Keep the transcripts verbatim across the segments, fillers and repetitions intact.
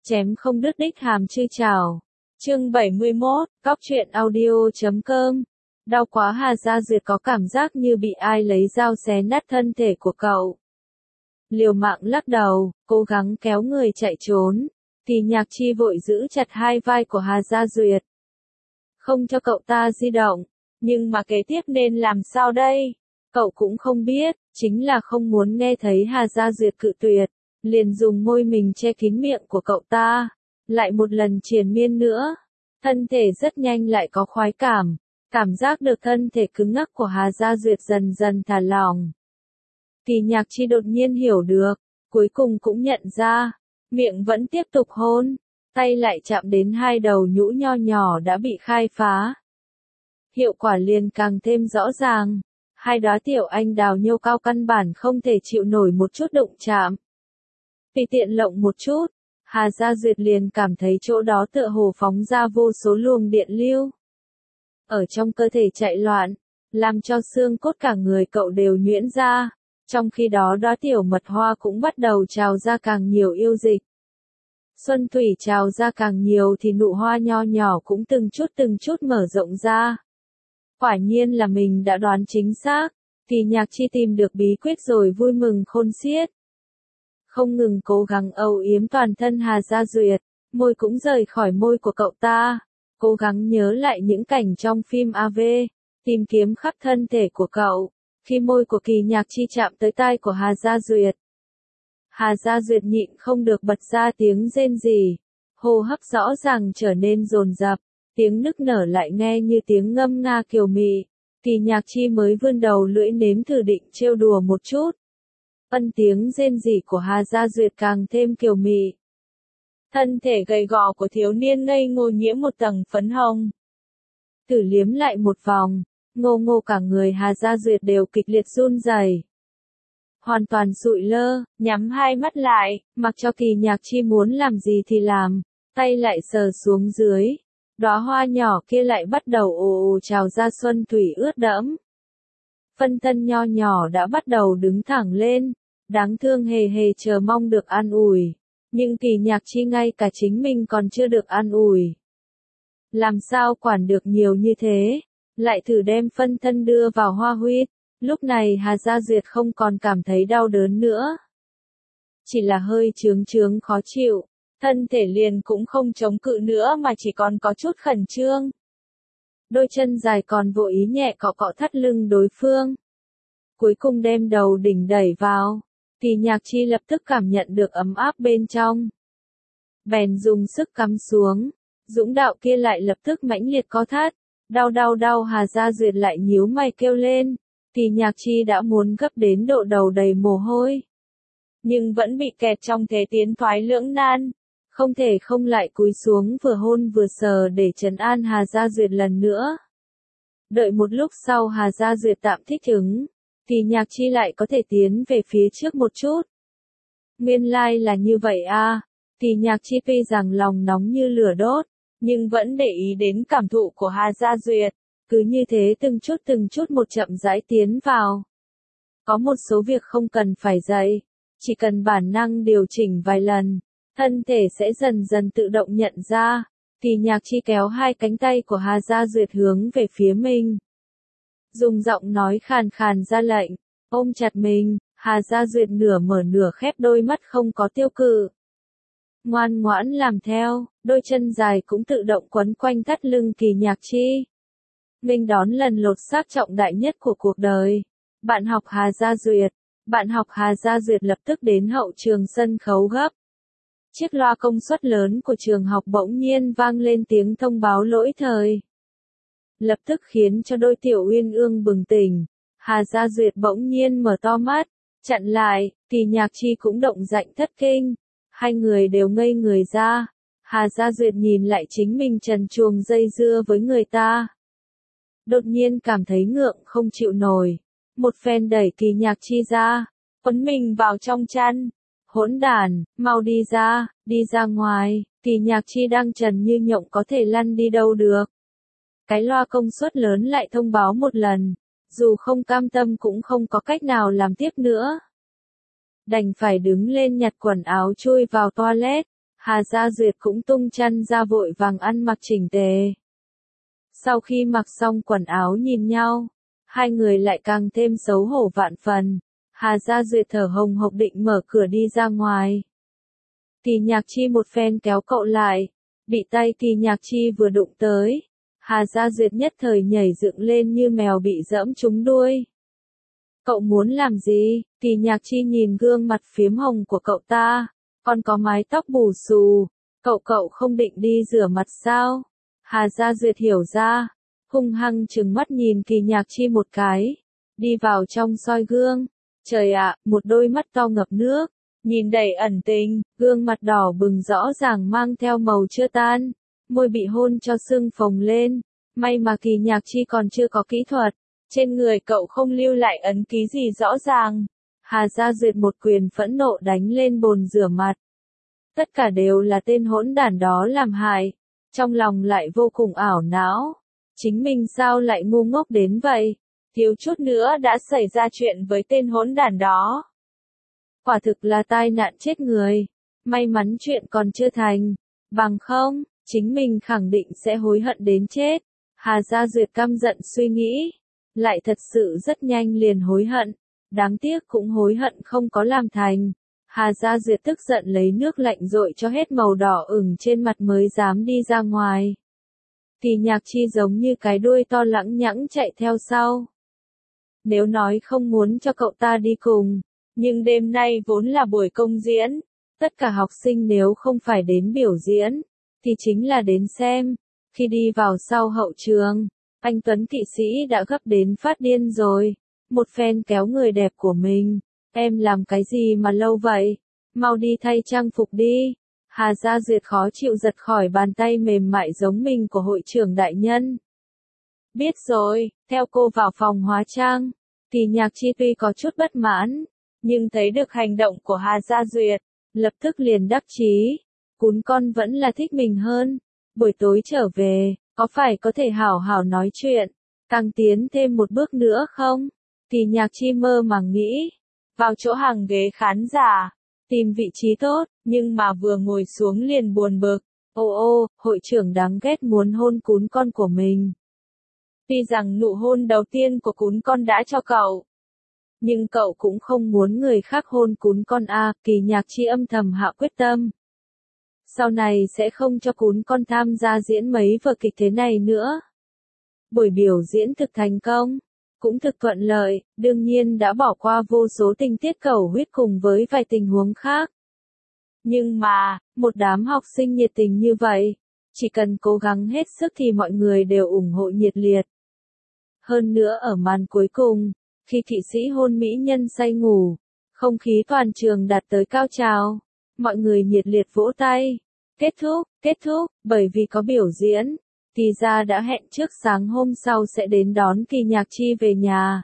Chém không đứt đích hàm chư chào. Chương bảy mươi mốt, Cóc truyện audio chấm com. Đau quá Hà Gia Duyệt có cảm giác như bị ai lấy dao xé nát thân thể của cậu. Liều mạng lắc đầu, cố gắng kéo người chạy trốn. Thì Nhạc Chi vội giữ chặt hai vai của Hà Gia Duyệt. Không cho cậu ta di động. Nhưng mà kế tiếp nên làm sao đây? Cậu cũng không biết, chính là không muốn nghe thấy Hà Gia Duyệt cự tuyệt. Liền dùng môi mình che kín miệng của cậu ta. Lại một lần triền miên nữa. Thân thể rất nhanh lại có khoái cảm. Cảm giác được thân thể cứng ngắc của Hà Gia Duyệt dần dần thả lỏng. Thì Nhạc Chi đột nhiên hiểu được. Cuối cùng cũng nhận ra. Miệng vẫn tiếp tục hôn. Tay lại chạm đến hai đầu nhũ nho nhỏ đã bị khai phá. Hiệu quả liền càng thêm rõ ràng. Hai đóa tiểu anh đào nhô cao căn bản không thể chịu nổi một chút đụng chạm. Vì tiện lộng một chút, Hà Gia Duyệt liền cảm thấy chỗ đó tựa hồ phóng ra vô số luồng điện lưu. Ở trong cơ thể chạy loạn, làm cho xương cốt cả người cậu đều nhuyễn ra. Trong khi đó đóa tiểu mật hoa cũng bắt đầu trào ra càng nhiều yêu dịch. Xuân thủy trào ra càng nhiều thì nụ hoa nho nhỏ cũng từng chút từng chút mở rộng ra. Quả nhiên là mình đã đoán chính xác, thì Nhạc Chi tìm được bí quyết rồi vui mừng khôn xiết. Không ngừng cố gắng âu yếm toàn thân Hà Gia Duyệt, môi cũng rời khỏi môi của cậu ta, cố gắng nhớ lại những cảnh trong phim a vê, tìm kiếm khắp thân thể của cậu, khi môi của Kỳ Nhạc Chi chạm tới tai của Hà Gia Duyệt. Hà Gia Duyệt nhịn không được bật ra tiếng rên rỉ, hô hấp rõ ràng trở nên dồn dập, tiếng nức nở lại nghe như tiếng ngâm nga kiều mị. Kỳ Nhạc Chi mới vươn đầu lưỡi nếm thử định trêu đùa một chút. Ân tiếng rên rỉ của Hà Gia Duyệt càng thêm kiều mị. Thân thể gầy gò của thiếu niên ngây ngô nhiễm một tầng phấn hồng. Thử liếm lại một vòng, ngô ngô cả người Hà Gia Duyệt đều kịch liệt run rẩy. Hoàn toàn sụi lơ, nhắm hai mắt lại, mặc cho Kỳ Nhạc Chi muốn làm gì thì làm, tay lại sờ xuống dưới. Đóa hoa nhỏ kia lại bắt đầu ồ ồ trào ra xuân thủy ướt đẫm. Phân thân nho nhỏ đã bắt đầu đứng thẳng lên, đáng thương hề hề chờ mong được an ủi. Nhưng Kỳ Nhạc Chi ngay cả chính mình còn chưa được an ủi. Làm sao quản được nhiều như thế, lại thử đem phân thân đưa vào hoa huyết. Lúc này Hà Gia Duyệt không còn cảm thấy đau đớn nữa. Chỉ là hơi chướng chướng khó chịu, thân thể liền cũng không chống cự nữa mà chỉ còn có chút khẩn trương. Đôi chân dài còn vội ý nhẹ cọ cọ thắt lưng đối phương. Cuối cùng đem đầu đỉnh đẩy vào, thì Nhạc Chi lập tức cảm nhận được ấm áp bên trong. Bèn dùng sức cắm xuống, dũng đạo kia lại lập tức mãnh liệt co thắt, đau đau đau Hà Gia Duyệt lại nhíu mày kêu lên, thì Nhạc Chi đã muốn gấp đến độ đầu đầy mồ hôi. Nhưng vẫn bị kẹt trong thế tiến thoái lưỡng nan, không thể không lại cúi xuống vừa hôn vừa sờ để trấn an Hà Gia Duyệt lần nữa. Đợi một lúc sau Hà Gia Duyệt tạm thích ứng, thì Nhạc Chi lại có thể tiến về phía trước một chút. Nguyên lai là như vậy à, thì Nhạc Chi tuy rằng lòng nóng như lửa đốt, nhưng vẫn để ý đến cảm thụ của Hà Gia Duyệt, cứ như thế từng chút từng chút một chậm rãi tiến vào. Có một số việc không cần phải dạy, chỉ cần bản năng điều chỉnh vài lần, thân thể sẽ dần dần tự động nhận ra, thì Nhạc Chi kéo hai cánh tay của Hà Gia Duyệt hướng về phía mình. Dùng giọng nói khàn khàn ra lệnh, ôm chặt mình, Hà Gia Duyệt nửa mở nửa khép đôi mắt không có tiêu cự. Ngoan ngoãn làm theo, đôi chân dài cũng tự động quấn quanh thắt lưng Kỳ Nhạc Chi. Mình đón lần lột xác trọng đại nhất của cuộc đời. Bạn học Hà Gia Duyệt. Bạn học Hà Gia Duyệt lập tức đến hậu trường sân khấu gấp. Chiếc loa công suất lớn của trường học bỗng nhiên vang lên tiếng thông báo lỗi thời. Lập tức khiến cho đôi tiểu uyên ương bừng tỉnh. Hà Gia Duyệt bỗng nhiên mở to mắt, chặn lại, thì Nhạc Chi cũng động dạnh thất kinh. Hai người đều ngây người ra. Hà Gia Duyệt nhìn lại chính mình trần truồng dây dưa với người ta. Đột nhiên cảm thấy ngượng không chịu nổi. Một phen đẩy Kỳ Nhạc Chi ra, quấn mình vào trong chăn. Hỗn đản, mau đi ra, đi ra ngoài. Kỳ Nhạc Chi đang trần như nhộng có thể lăn đi đâu được. Cái loa công suất lớn lại thông báo một lần, dù không cam tâm cũng không có cách nào làm tiếp nữa. Đành phải đứng lên nhặt quần áo chui vào toilet. Hà Gia Duyệt cũng tung chăn ra vội vàng ăn mặc chỉnh tề. Sau khi mặc xong quần áo nhìn nhau, hai người lại càng thêm xấu hổ vạn phần. Hà Gia Duyệt thở hồng hộc định mở cửa đi ra ngoài. Thì Nhạc Chi một phen kéo cậu lại, bị tay Thì Nhạc Chi vừa đụng tới. Hà Gia Duyệt nhất thời nhảy dựng lên như mèo bị dẫm trúng đuôi. Cậu muốn làm gì? Thì Nhạc Chi nhìn gương mặt phiếm hồng của cậu ta, còn có mái tóc bù xù. Cậu cậu không định đi rửa mặt sao? Hà Gia Duyệt hiểu ra, hung hăng trừng mắt nhìn Thì Nhạc Chi một cái, đi vào trong soi gương. Trời ạ, một đôi mắt to ngập nước, nhìn đầy ẩn tình, gương mặt đỏ bừng rõ ràng mang theo màu chưa tan, môi bị hôn cho sưng phồng lên. May mà Thì Nhạc Chi còn chưa có kỹ thuật, trên người cậu không lưu lại ấn ký gì rõ ràng. Hà Gia Duyệt một quyền phẫn nộ đánh lên bồn rửa mặt. Tất cả đều là tên hỗn đản đó làm hại, trong lòng lại vô cùng ảo não. Chính mình sao lại ngu ngốc đến vậy? Thiếu chút nữa đã xảy ra chuyện với tên hỗn đản đó. Quả thực là tai nạn chết người. May mắn chuyện còn chưa thành. Bằng không, chính mình khẳng định sẽ hối hận đến chết. Hà Gia Duyệt căm giận suy nghĩ. Lại thật sự rất nhanh liền hối hận. Đáng tiếc cũng hối hận không có làm thành. Hà Gia Duyệt tức giận lấy nước lạnh dội cho hết màu đỏ ửng trên mặt mới dám đi ra ngoài. Thì Nhạc Chi giống như cái đuôi to lẳng nhẳng chạy theo sau. Nếu nói không muốn cho cậu ta đi cùng, nhưng đêm nay vốn là buổi công diễn, tất cả học sinh nếu không phải đến biểu diễn, thì chính là đến xem. Khi đi vào sau hậu trường, anh Tuấn kỵ sĩ đã gấp đến phát điên rồi, một phen kéo người đẹp của mình. Em làm cái gì mà lâu vậy? Mau đi thay trang phục đi. Hà Gia Duyệt khó chịu giật khỏi bàn tay mềm mại giống mình của hội trưởng đại nhân. Biết rồi, theo cô vào phòng hóa trang. Thì Nhạc Chi tuy có chút bất mãn, nhưng thấy được hành động của Hà Gia Duyệt, lập tức liền đắc chí. Cún con vẫn là thích mình hơn. Buổi tối trở về, có phải có thể hảo hảo nói chuyện, càng tiến thêm một bước nữa không? Thì Nhạc Chi mơ màng nghĩ. Vào chỗ hàng ghế khán giả, tìm vị trí tốt, nhưng mà vừa ngồi xuống liền buồn bực. Ô ô, hội trưởng đáng ghét muốn hôn cún con của mình. Tuy rằng nụ hôn đầu tiên của cún con đã cho cậu, nhưng cậu cũng không muốn người khác hôn cún con a. Kỳ Nhạc Chi âm thầm hạ quyết tâm. Sau này sẽ không cho cún con tham gia diễn mấy vở kịch thế này nữa. Buổi biểu diễn thực thành công, cũng thực thuận lợi, đương nhiên đã bỏ qua vô số tình tiết cầu huyết cùng với vài tình huống khác. Nhưng mà, một đám học sinh nhiệt tình như vậy, chỉ cần cố gắng hết sức thì mọi người đều ủng hộ nhiệt liệt. Hơn nữa ở màn cuối cùng, khi kỵ sĩ hôn mỹ nhân say ngủ, không khí toàn trường đạt tới cao trào, mọi người nhiệt liệt vỗ tay. Kết thúc, kết thúc, bởi vì có biểu diễn, thì ra đã hẹn trước sáng hôm sau sẽ đến đón Kỳ Nhạc Chi về nhà.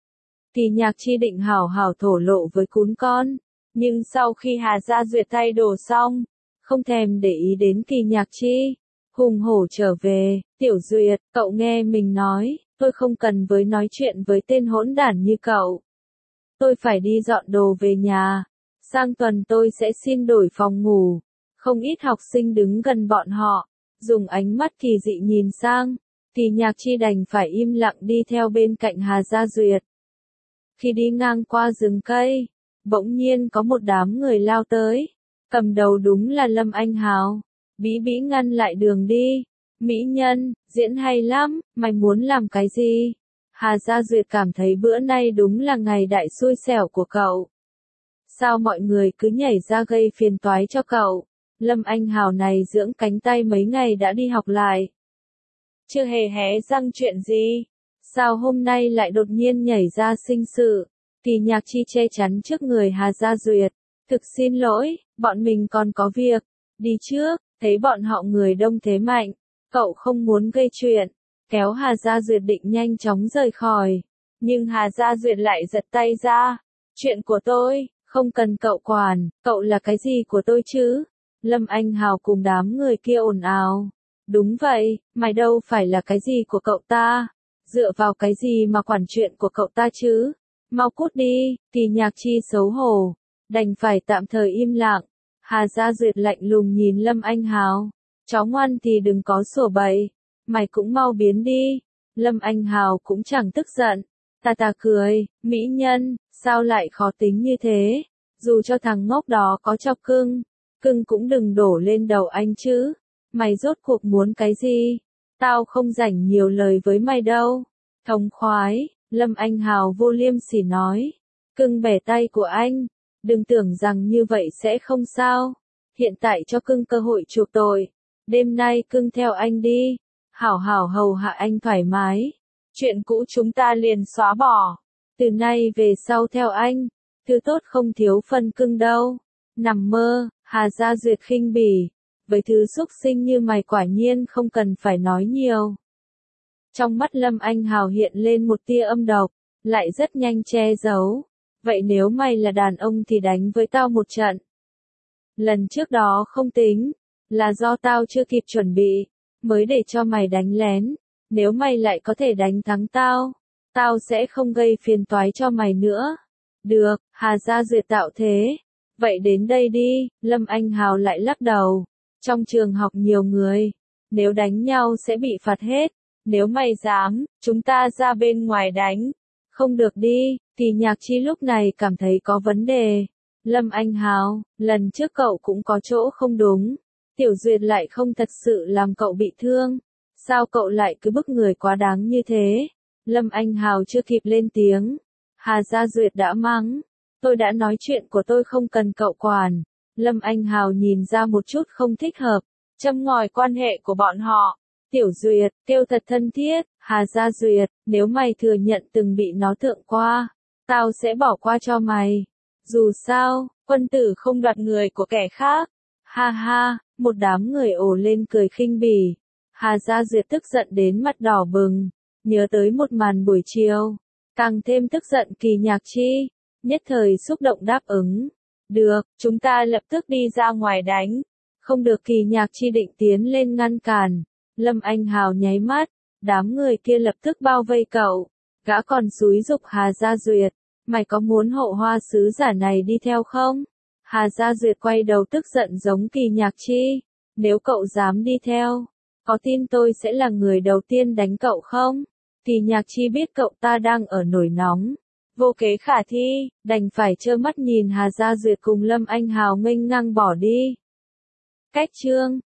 Kỳ Nhạc Chi định hảo hảo thổ lộ với cún con, nhưng sau khi Hà Gia Duyệt thay đồ xong, không thèm để ý đến Kỳ Nhạc Chi, hùng hổ trở về. Tiểu Duyệt, cậu nghe mình nói, tôi không cần với nói chuyện với tên hỗn đản như cậu. Tôi phải đi dọn đồ về nhà, sang tuần tôi sẽ xin đổi phòng ngủ. Không ít học sinh đứng gần bọn họ, dùng ánh mắt kỳ dị nhìn sang, thì Nhạc Chi đành phải im lặng đi theo bên cạnh Hà Gia Duyệt. Khi đi ngang qua rừng cây, bỗng nhiên có một đám người lao tới, cầm đầu đúng là Lâm Anh Hào. Bí Bí ngăn lại đường đi. Mỹ nhân, diễn hay lắm, mày muốn làm cái gì? Hà Gia Duyệt cảm thấy bữa nay đúng là ngày đại xui xẻo của cậu. Sao mọi người cứ nhảy ra gây phiền toái cho cậu? Lâm Anh Hào này dưỡng cánh tay mấy ngày đã đi học lại. Chưa hề hé răng chuyện gì? Sao hôm nay lại đột nhiên nhảy ra sinh sự? Thì Nhạc Chi che chắn trước người Hà Gia Duyệt. Thực xin lỗi, bọn mình còn có việc. Đi trước, thấy bọn họ người đông thế mạnh. Cậu không muốn gây chuyện. Kéo Hà Gia Duyệt định nhanh chóng rời khỏi. Nhưng Hà Gia Duyệt lại giật tay ra. Chuyện của tôi, không cần cậu quản, cậu là cái gì của tôi chứ? Lâm Anh Hào cùng đám người kia ồn ào. Đúng vậy, mày đâu phải là cái gì của cậu ta. Dựa vào cái gì mà quản chuyện của cậu ta chứ? Mau cút đi. Thì Nhạc Chi xấu hổ, đành phải tạm thời im lặng. Hà Gia Duyệt lạnh lùng nhìn Lâm Anh Hào. Cháu ngoan thì đừng có sủa bậy. Mày cũng mau biến đi. Lâm Anh Hào cũng chẳng tức giận. Tà tà cười, mỹ nhân, sao lại khó tính như thế? Dù cho thằng ngốc đó có chọc cưng, cưng cũng đừng đổ lên đầu anh chứ. Mày rốt cuộc muốn cái gì? Tao không rảnh nhiều lời với mày đâu. Thống khoái, Lâm Anh Hào vô liêm sỉ nói. Cưng bẻ tay của anh. Đừng tưởng rằng như vậy sẽ không sao. Hiện tại cho cưng cơ hội chuộc tội. Đêm nay cưng theo anh đi. Hảo hảo hầu hạ anh thoải mái. Chuyện cũ chúng ta liền xóa bỏ. Từ nay về sau theo anh. Thứ tốt không thiếu phân cưng đâu. Nằm mơ, Hà Gia Duyệt khinh bỉ. Với thứ xúc sinh như mày quả nhiên không cần phải nói nhiều. Trong mắt Lâm Anh Hào hiện lên một tia âm độc, lại rất nhanh che giấu. Vậy nếu mày là đàn ông thì đánh với tao một trận. Lần trước đó không tính, là do tao chưa kịp chuẩn bị, mới để cho mày đánh lén. Nếu mày lại có thể đánh thắng tao, tao sẽ không gây phiền toái cho mày nữa. Được, Hà Gia Duyệt tạo thế. Vậy đến đây đi, Lâm Anh Hào lại lắc đầu. Trong trường học nhiều người, nếu đánh nhau sẽ bị phạt hết. Nếu mày dám, chúng ta ra bên ngoài đánh. Không được đi, Kỳ Nhạc Chi lúc này cảm thấy có vấn đề. Lâm Anh Hào, lần trước cậu cũng có chỗ không đúng. Tiểu Duyệt lại không thật sự làm cậu bị thương. Sao cậu lại cứ bức người quá đáng như thế? Lâm Anh Hào chưa kịp lên tiếng. Hà Gia Duyệt đã mắng. Tôi đã nói chuyện của tôi không cần cậu quản. Lâm Anh Hào nhìn ra một chút không thích hợp. Châm ngòi quan hệ của bọn họ. Tiểu Duyệt, kêu thật thân thiết. Hà Gia Duyệt, nếu mày thừa nhận từng bị nó thượng qua, tao sẽ bỏ qua cho mày. Dù sao, quân tử không đoạt người của kẻ khác. Ha ha, một đám người ồ lên cười khinh bỉ. Hà Gia Duyệt tức giận đến mặt đỏ bừng. Nhớ tới một màn buổi chiều. Càng thêm tức giận Kỳ Nhạc Chi. Nhất thời xúc động đáp ứng. Được, chúng ta lập tức đi ra ngoài đánh. Không được. Kỳ Nhạc Chi định tiến lên ngăn cản. Lâm Anh Hào nháy mắt. Đám người kia lập tức bao vây cậu. Gã còn xúi giục Hà Gia Duyệt. Mày có muốn hậu hoa sứ giả này đi theo không? Hà Gia Duyệt quay đầu tức giận giống Kỳ Nhạc Chi. Nếu cậu dám đi theo, có tin tôi sẽ là người đầu tiên đánh cậu không? Kỳ Nhạc Chi biết cậu ta đang ở nổi nóng. Vô kế khả thi, đành phải trơ mắt nhìn Hà Gia Duyệt cùng Lâm Anh Hào nghênh ngang bỏ đi. Cách chương